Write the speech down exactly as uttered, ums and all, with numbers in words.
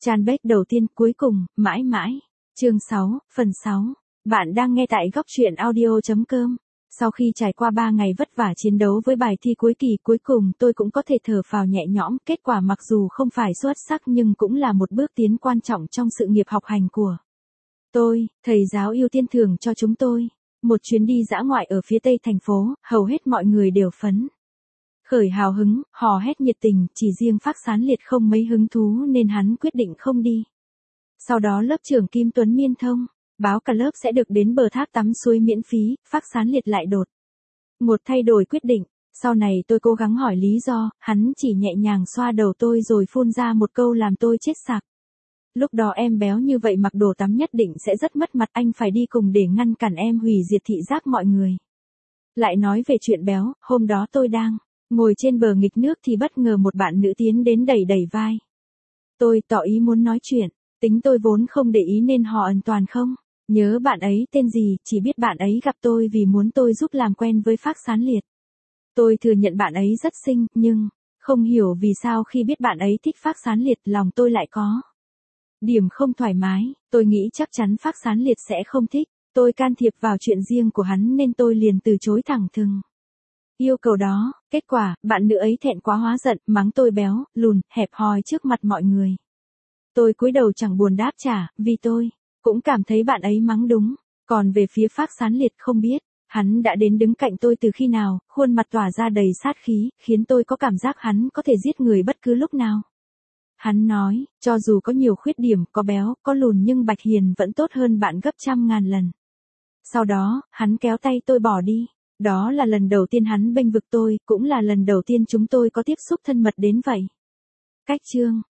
Fanpage đầu tiên cuối cùng, mãi mãi. Chương sáu, phần sáu. Bạn đang nghe tại góc truyện audio chấm com. Sau khi trải qua ba ngày vất vả chiến đấu với bài thi cuối kỳ, cuối cùng tôi cũng có thể thở phào nhẹ nhõm. Kết quả mặc dù không phải xuất sắc nhưng cũng là một bước tiến quan trọng trong sự nghiệp học hành của tôi. Thầy giáo ưu tiên thưởng cho chúng tôi một chuyến đi dã ngoại ở phía tây thành phố, hầu hết mọi người đều phấn khởi hào hứng, hò hét nhiệt tình, chỉ riêng Phác Sán Liệt không mấy hứng thú nên hắn quyết định không đi. Sau đó lớp trưởng Kim Tuấn Miên thông báo cả lớp sẽ được đến bờ thác tắm suối miễn phí. Phác Sán Liệt lại đột ngột thay đổi quyết định. Sau này tôi cố gắng hỏi lý do, hắn chỉ nhẹ nhàng xoa đầu tôi rồi phun ra một câu làm tôi chết sặc. Lúc đó em béo như vậy mặc đồ tắm nhất định sẽ rất mất mặt, anh phải đi cùng để ngăn cản em hủy diệt thị giác mọi người. Lại nói về chuyện béo, hôm đó tôi đang ngồi trên bờ nghịch nước thì bất ngờ một bạn nữ tiến đến đẩy đẩy vai tôi, tỏ ý muốn nói chuyện. Tính tôi vốn không để ý nên họ an toàn không nhớ bạn ấy tên gì, chỉ biết bạn ấy gặp tôi vì muốn tôi giúp làm quen với Phác Sán Liệt. Tôi thừa nhận bạn ấy rất xinh, nhưng không hiểu vì sao khi biết bạn ấy thích Phác Sán Liệt lòng tôi lại có điểm không thoải mái. Tôi nghĩ chắc chắn Phác Sán Liệt sẽ không thích tôi can thiệp vào chuyện riêng của hắn nên tôi liền từ chối thẳng thừng yêu cầu đó. Kết quả, bạn nữ ấy thẹn quá hóa giận, mắng tôi béo, lùn, hẹp hòi trước mặt mọi người. Tôi cúi đầu chẳng buồn đáp trả, vì tôi cũng cảm thấy bạn ấy mắng đúng. Còn về phía Phác Sán Liệt không biết, hắn đã đến đứng cạnh tôi từ khi nào, khuôn mặt tỏa ra đầy sát khí, khiến tôi có cảm giác hắn có thể giết người bất cứ lúc nào. Hắn nói, cho dù có nhiều khuyết điểm, có béo, có lùn nhưng Bạch Hiền vẫn tốt hơn bạn gấp trăm ngàn lần. Sau đó, hắn kéo tay tôi bỏ đi. Đó là lần đầu tiên hắn bênh vực tôi, cũng là lần đầu tiên chúng tôi có tiếp xúc thân mật đến vậy. Cách chương